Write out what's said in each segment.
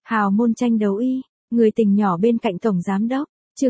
Hào môn tranh đấu y, người tình nhỏ bên cạnh tổng giám đốc, chương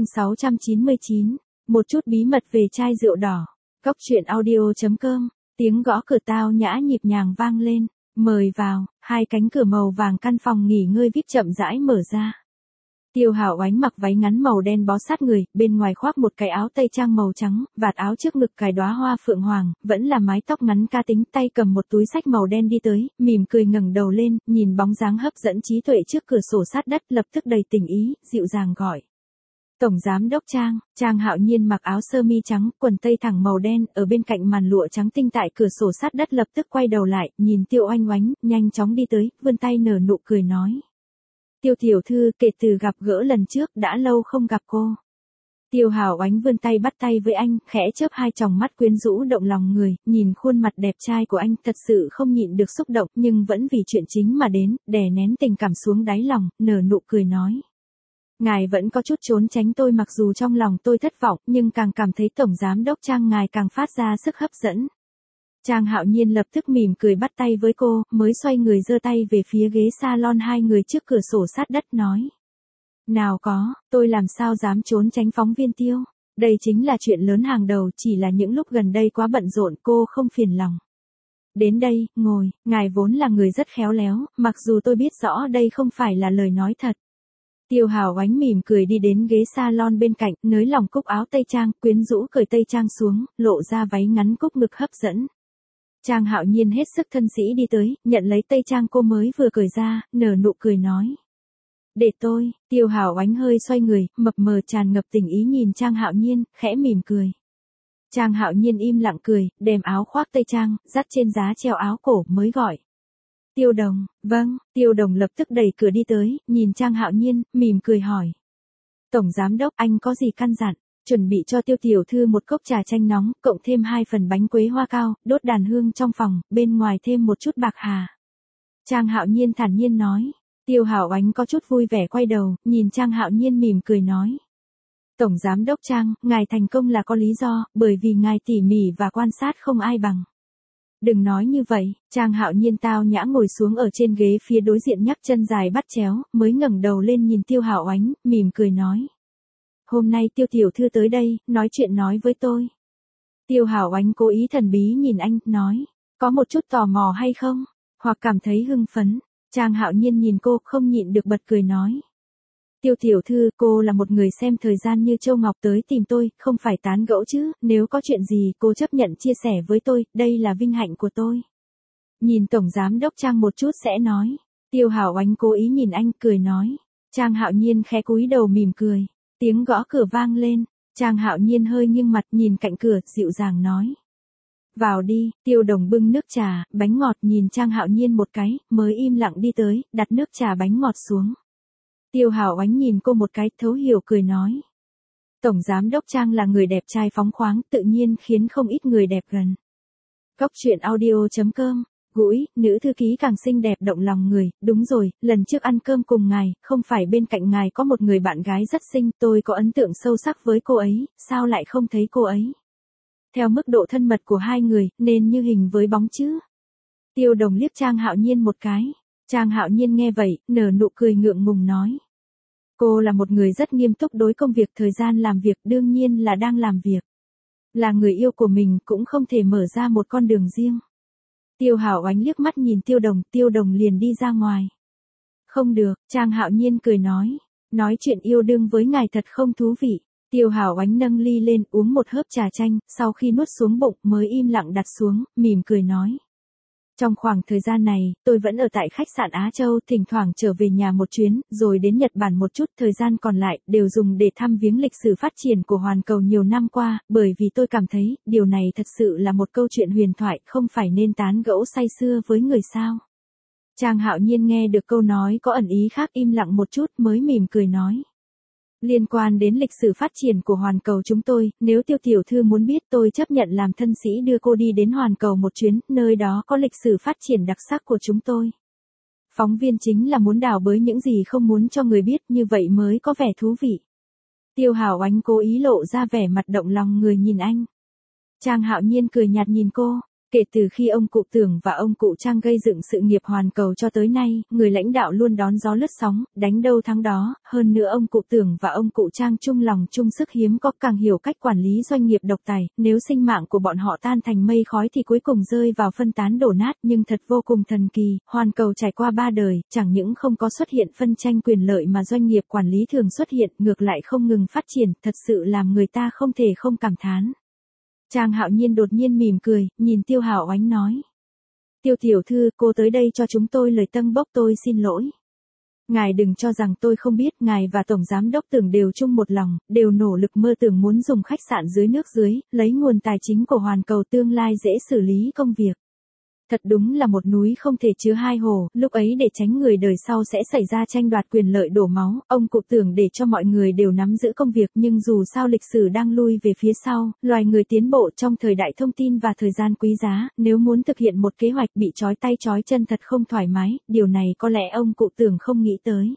699, một chút bí mật về chai rượu đỏ. Cốc truyện audio.com, tiếng gõ cửa tao nhã nhịp nhàng vang lên, mời vào, hai cánh cửa màu vàng căn phòng nghỉ ngơi VIP chậm rãi mở ra. Tiêu Hạo Oánh mặc váy ngắn màu đen bó sát người, bên ngoài khoác một cái áo tây trang màu trắng, vạt áo trước ngực cài đóa hoa phượng hoàng, vẫn là mái tóc ngắn ca tính, tay cầm một túi xách màu đen đi tới, mỉm cười ngẩng đầu lên, nhìn bóng dáng hấp dẫn trí tuệ trước cửa sổ sát đất, lập tức đầy tình ý, dịu dàng gọi. Tổng giám đốc Trang. Trang Hạo Nhiên mặc áo sơ mi trắng, quần tây thẳng màu đen, ở bên cạnh màn lụa trắng tinh tại cửa sổ sát đất lập tức quay đầu lại, nhìn Tiêu Oanh Oánh, nhanh chóng đi tới, vươn tay nở nụ cười nói. Tiêu tiểu thư, kể từ gặp gỡ lần trước đã lâu không gặp cô. Tiêu Hạo Oánh vươn tay bắt tay với anh, khẽ chớp hai tròng mắt quyến rũ động lòng người, nhìn khuôn mặt đẹp trai của anh thật sự không nhịn được xúc động nhưng vẫn vì chuyện chính mà đến, đè nén tình cảm xuống đáy lòng, nở nụ cười nói. Ngài vẫn có chút trốn tránh tôi mặc dù trong lòng tôi thất vọng nhưng càng cảm thấy tổng giám đốc Trang ngài càng phát ra sức hấp dẫn. Trang Hạo Nhiên lập tức mỉm cười bắt tay với cô, mới xoay người giơ tay về phía ghế salon hai người trước cửa sổ sát đất nói. Nào có, tôi làm sao dám trốn tránh phóng viên Tiêu, đây chính là chuyện lớn hàng đầu, chỉ là những lúc gần đây quá bận rộn cô không phiền lòng. Đến đây, ngồi, ngài vốn là người rất khéo léo, mặc dù tôi biết rõ đây không phải là lời nói thật. Tiêu Hạo Oánh mỉm cười đi đến ghế salon bên cạnh, nới lỏng cúc áo tây trang, quyến rũ cởi tây trang xuống, lộ ra váy ngắn cúc ngực hấp dẫn. Trang Hạo Nhiên hết sức thân sĩ đi tới, nhận lấy tây trang cô mới vừa cởi ra, nở nụ cười nói. Để tôi. Tiêu Hạo Oánh hơi xoay người, mập mờ tràn ngập tình ý nhìn Trang Hạo Nhiên, khẽ mỉm cười. Trang Hạo Nhiên im lặng cười, đem áo khoác tây trang, dắt trên giá treo áo cổ mới gọi. Tiêu Đồng. Vâng. Tiêu Đồng lập tức đẩy cửa đi tới, nhìn Trang Hạo Nhiên, mỉm cười hỏi. Tổng giám đốc, anh có gì căn dặn? Chuẩn bị cho Tiêu tiểu thư một cốc trà chanh nóng, cộng thêm 2 phần bánh quế hoa cao, đốt đàn hương trong phòng, bên ngoài thêm một chút bạc hà. Trang Hạo Nhiên thản nhiên nói. Tiêu Hạo Oánh có chút vui vẻ quay đầu, nhìn Trang Hạo Nhiên mỉm cười nói. Tổng giám đốc Trang, ngài thành công là có lý do, bởi vì ngài tỉ mỉ và quan sát không ai bằng. Đừng nói như vậy. Trang Hạo Nhiên tao nhã ngồi xuống ở trên ghế phía đối diện nhấc chân dài bắt chéo, mới ngẩng đầu lên nhìn Tiêu Hạo Oánh, mỉm cười nói. Hôm nay Tiêu tiểu thư tới đây, nói chuyện nói với tôi. Tiêu Hạo Oánh cố ý thần bí nhìn anh, nói. Có một chút tò mò hay không? Hoặc cảm thấy hưng phấn. Trang Hạo Nhiên nhìn cô, không nhịn được bật cười nói. Tiêu tiểu thư, cô là một người xem thời gian như châu ngọc tới tìm tôi, không phải tán gẫu chứ, nếu có chuyện gì cô chấp nhận chia sẻ với tôi, đây là vinh hạnh của tôi. Nhìn tổng giám đốc Trang một chút sẽ nói. Tiêu Hạo Oánh cố ý nhìn anh, cười nói. Trang Hạo Nhiên khẽ cúi đầu mỉm cười. Tiếng gõ cửa vang lên. Trang Hạo Nhiên hơi nghiêng mặt nhìn cạnh cửa, dịu dàng nói. Vào đi. Tiêu Đồng bưng nước trà, bánh ngọt nhìn Trang Hạo Nhiên một cái, mới im lặng đi tới, đặt nước trà bánh ngọt xuống. Tiêu Hạo Oánh nhìn cô một cái, thấu hiểu cười nói. Tổng giám đốc Trang là người đẹp trai phóng khoáng, tự nhiên khiến không ít người đẹp gần. Cốc truyện audio.com, gũi, nữ thư ký càng xinh đẹp động lòng người, đúng rồi, lần trước ăn cơm cùng ngài, không phải bên cạnh ngài có một người bạn gái rất xinh, tôi có ấn tượng sâu sắc với cô ấy, sao lại không thấy cô ấy? Theo mức độ thân mật của hai người, nên như hình với bóng chứ. Tiêu Đồng liếc Trang Hạo Nhiên một cái. Trang Hạo Nhiên nghe vậy, nở nụ cười ngượng ngùng nói. Cô là một người rất nghiêm túc đối công việc, thời gian làm việc đương nhiên là đang làm việc. Là người yêu của mình cũng không thể mở ra một con đường riêng. Tiêu Hạo Oánh liếc mắt nhìn Tiêu Đồng liền đi ra ngoài. Không được, Trang Hạo Nhiên cười nói chuyện yêu đương với ngài thật không thú vị. Tiêu Hạo Oánh nâng ly lên uống một hớp trà chanh, sau khi nuốt xuống bụng mới im lặng đặt xuống, mỉm cười nói. Trong khoảng thời gian này, tôi vẫn ở tại khách sạn Á Châu, thỉnh thoảng trở về nhà một chuyến, rồi đến Nhật Bản một chút, thời gian còn lại, đều dùng để thăm viếng lịch sử phát triển của hoàn cầu nhiều năm qua, bởi vì tôi cảm thấy, điều này thật sự là một câu chuyện huyền thoại, không phải nên tán gẫu say sưa với người sao. Trang Hạo Nhiên nghe được câu nói có ẩn ý khác im lặng một chút mới mỉm cười nói. Liên quan đến lịch sử phát triển của hoàn cầu chúng tôi, nếu Tiêu tiểu thư muốn biết tôi chấp nhận làm thân sĩ đưa cô đi đến hoàn cầu một chuyến, nơi đó có lịch sử phát triển đặc sắc của chúng tôi. Phóng viên chính là muốn đào bới những gì không muốn cho người biết, như vậy mới có vẻ thú vị. Tiêu Hạo Oánh cố ý lộ ra vẻ mặt động lòng người nhìn anh. Trang Hạo Nhiên cười nhạt nhìn cô, Kể từ khi ông cụ Tưởng và ông cụ Trang gây dựng sự nghiệp hoàn cầu cho tới nay, người lãnh đạo luôn đón gió lướt sóng, đánh đâu thắng đó, hơn nữa ông cụ Tưởng và ông cụ Trang chung lòng chung sức hiếm có càng hiểu cách quản lý doanh nghiệp độc tài, nếu sinh mạng của bọn họ tan thành mây khói thì cuối cùng rơi vào phân tán đổ nát, nhưng thật vô cùng thần kỳ, hoàn cầu trải qua 3 đời, chẳng những không có xuất hiện phân tranh quyền lợi mà doanh nghiệp quản lý thường xuất hiện, ngược lại không ngừng phát triển, thật sự làm người ta không thể không cảm thán. Trang Hạo Nhiên đột nhiên mỉm cười, nhìn Tiêu Hạo Oánh nói. Tiêu tiểu thư, cô tới đây cho chúng tôi lời tâng bốc, tôi xin lỗi. Ngài đừng cho rằng tôi không biết, ngài và Tổng Giám Đốc Tưởng đều chung một lòng, đều nỗ lực mơ tưởng muốn dùng khách sạn dưới nước dưới, lấy nguồn tài chính của hoàn cầu tương lai dễ xử lý công việc. Thật đúng là một núi không thể chứa hai hồ, lúc ấy để tránh người đời sau sẽ xảy ra tranh đoạt quyền lợi đổ máu, ông cụ Tưởng để cho mọi người đều nắm giữ công việc, nhưng dù sao lịch sử đang lui về phía sau, loài người tiến bộ trong thời đại thông tin và thời gian quý giá, nếu muốn thực hiện một kế hoạch bị trói tay trói chân thật không thoải mái, điều này có lẽ ông cụ Tưởng không nghĩ tới.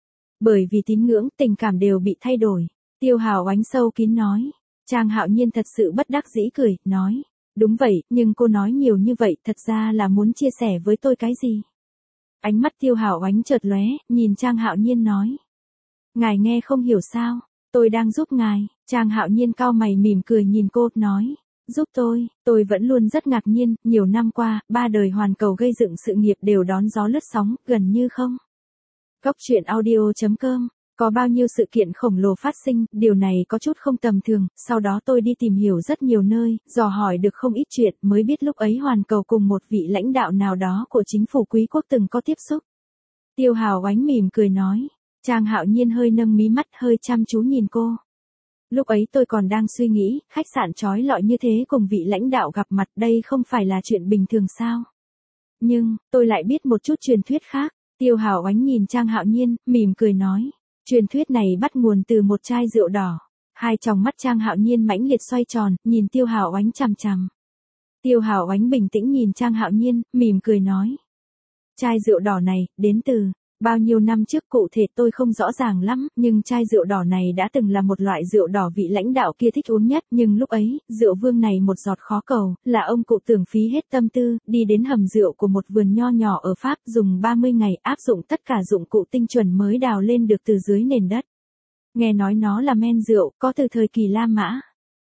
Bởi vì tín ngưỡng, tình cảm đều bị thay đổi. Tiêu Hạo Oánh sâu kín nói. Trang Hạo Nhiên thật sự bất đắc dĩ cười, nói. Đúng vậy, nhưng cô nói nhiều như vậy thật ra là muốn chia sẻ với tôi cái gì? Ánh mắt Tiêu Hạo Oánh chợt lóe, nhìn Trang Hạo Nhiên nói. Ngài nghe không hiểu sao, tôi đang giúp ngài. Trang Hạo Nhiên cau mày mỉm cười nhìn cô, nói. Giúp tôi vẫn luôn rất ngạc nhiên, nhiều năm qua, 3 đời hoàn cầu gây dựng sự nghiệp đều đón gió lướt sóng, gần như không. Góc truyện audio.com. Có bao nhiêu sự kiện khổng lồ phát sinh, điều này có chút không tầm thường, sau đó tôi đi tìm hiểu rất nhiều nơi, dò hỏi được không ít chuyện, mới biết lúc ấy hoàn cầu cùng một vị lãnh đạo nào đó của chính phủ quý quốc từng có tiếp xúc. Tiêu Hạo Oánh mỉm cười nói. Trang Hạo Nhiên hơi nâng mí mắt, hơi chăm chú nhìn cô. Lúc ấy tôi còn đang suy nghĩ, khách sạn trói lọi như thế cùng vị lãnh đạo gặp mặt, đây không phải là chuyện bình thường sao? Nhưng, tôi lại biết một chút truyền thuyết khác. Tiêu Hạo Oánh nhìn Trang Hạo Nhiên, mỉm cười nói. Truyền thuyết này bắt nguồn từ một chai rượu đỏ. Hai tròng mắt Trang Hạo Nhiên mãnh liệt xoay tròn, nhìn Tiêu Hạo Oánh chằm chằm. Tiêu Hạo Oánh bình tĩnh nhìn Trang Hạo Nhiên, mỉm cười nói. Chai rượu đỏ này, đến từ bao nhiêu năm trước cụ thể tôi không rõ ràng lắm, nhưng chai rượu đỏ này đã từng là một loại rượu đỏ vị lãnh đạo kia thích uống nhất, nhưng lúc ấy, rượu vương này một giọt khó cầu, là ông cụ Tưởng phí hết tâm tư, đi đến hầm rượu của một vườn nho nhỏ ở Pháp, dùng 30 ngày áp dụng tất cả dụng cụ tinh chuẩn mới đào lên được từ dưới nền đất. Nghe nói nó là men rượu, có từ thời kỳ La Mã.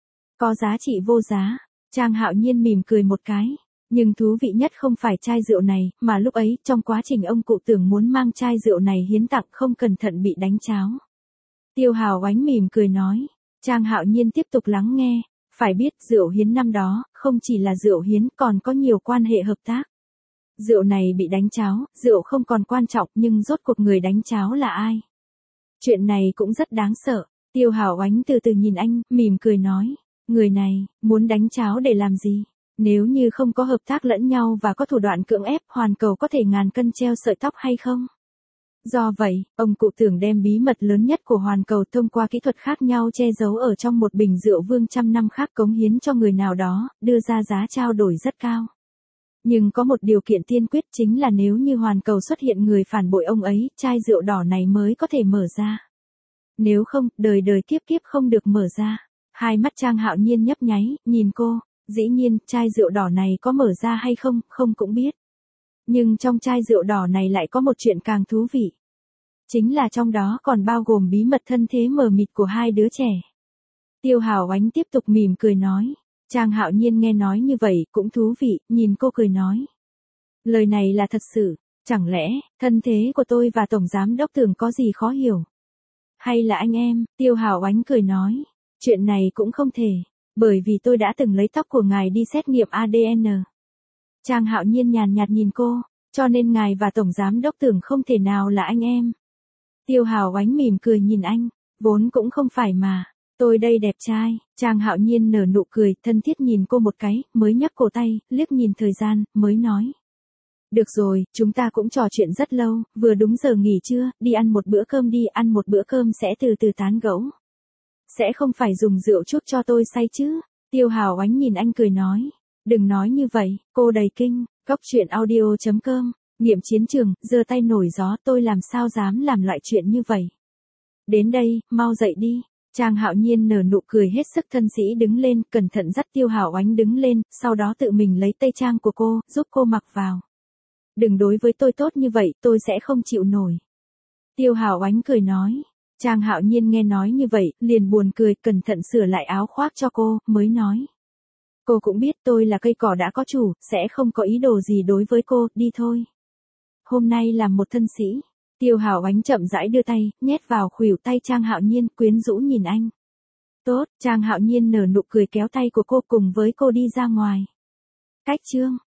Có giá trị vô giá. Trang Hạo Nhiên mỉm cười một cái. Nhưng thú vị nhất không phải chai rượu này, mà lúc ấy, trong quá trình ông cụ Tưởng muốn mang chai rượu này hiến tặng không cẩn thận bị đánh cháo. Tiêu Hạo Oánh mỉm cười nói. Trang Hạo Nhiên tiếp tục lắng nghe. Phải biết, rượu hiến năm đó, không chỉ là rượu hiến, còn có nhiều quan hệ hợp tác. Rượu này bị đánh cháo, rượu không còn quan trọng, nhưng rốt cuộc người đánh cháo là ai? Chuyện này cũng rất đáng sợ. Tiêu Hạo Oánh từ từ nhìn anh, mỉm cười nói. Người này, muốn đánh cháo để làm gì? Nếu như không có hợp tác lẫn nhau và có thủ đoạn cưỡng ép, hoàn cầu có thể ngàn cân treo sợi tóc hay không? Do vậy, ông cụ Tưởng đem bí mật lớn nhất của hoàn cầu thông qua kỹ thuật khác nhau che giấu ở trong một bình rượu vương trăm năm khác cống hiến cho người nào đó, đưa ra giá trao đổi rất cao. Nhưng có một điều kiện tiên quyết chính là nếu như hoàn cầu xuất hiện người phản bội ông ấy, chai rượu đỏ này mới có thể mở ra. Nếu không, đời đời kiếp kiếp không được mở ra. Hai mắt Trang Hạo Nhiên nhấp nháy, nhìn cô. Dĩ nhiên, chai rượu đỏ này có mở ra hay không, không cũng biết. Nhưng trong chai rượu đỏ này lại có một chuyện càng thú vị. Chính là trong đó còn bao gồm bí mật thân thế mờ mịt của hai đứa trẻ. Tiêu Hạo Oánh tiếp tục mỉm cười nói. Trang Hạo Nhiên nghe nói như vậy, cũng thú vị, nhìn cô cười nói. Lời này là thật sự, chẳng lẽ, thân thế của tôi và Tổng Giám Đốc Tưởng có gì khó hiểu? Hay là anh em? Tiêu Hạo Oánh cười nói. Chuyện này cũng không thể. Bởi vì tôi đã từng lấy tóc của ngài đi xét nghiệm ADN. Trang Hạo Nhiên nhàn nhạt nhìn cô, cho nên ngài và Tổng Giám Đốc Tưởng không thể nào là anh em. Tiêu Hạo Oánh mỉm cười nhìn anh, vốn cũng không phải mà, tôi đây đẹp trai. Trang Hạo Nhiên nở nụ cười, thân thiết nhìn cô một cái, mới nhấc cổ tay, liếc nhìn thời gian, mới nói. Được rồi, chúng ta cũng trò chuyện rất lâu, vừa đúng giờ nghỉ trưa, đi ăn một bữa cơm đi, ăn một bữa cơm sẽ từ từ tán gẫu. Sẽ không phải dùng rượu chút cho tôi say chứ? Tiêu Hạo Oánh nhìn anh cười nói. Đừng nói như vậy, cô đầy kinh. Góc truyện audio.com. Nghiệm chiến trường, giơ tay nổi gió, tôi làm sao dám làm loại chuyện như vậy. Đến đây, mau dậy đi. Trang Hạo Nhiên nở nụ cười hết sức thân sĩ đứng lên, cẩn thận dắt Tiêu Hảo Oánh đứng lên, sau đó tự mình lấy tây trang của cô, giúp cô mặc vào. Đừng đối với tôi tốt như vậy, tôi sẽ không chịu nổi. Tiêu Hảo Oánh cười nói. Trang Hạo Nhiên nghe nói như vậy, liền buồn cười, cẩn thận sửa lại áo khoác cho cô, mới nói. Cô cũng biết tôi là cây cỏ đã có chủ, sẽ không có ý đồ gì đối với cô, đi thôi. Hôm nay làm một thân sĩ. Tiêu Hảo Oánh chậm rãi đưa tay, nhét vào khuỷu tay Trang Hạo Nhiên, quyến rũ nhìn anh. Tốt, Trang Hạo Nhiên nở nụ cười kéo tay của cô cùng với cô đi ra ngoài. Cách chương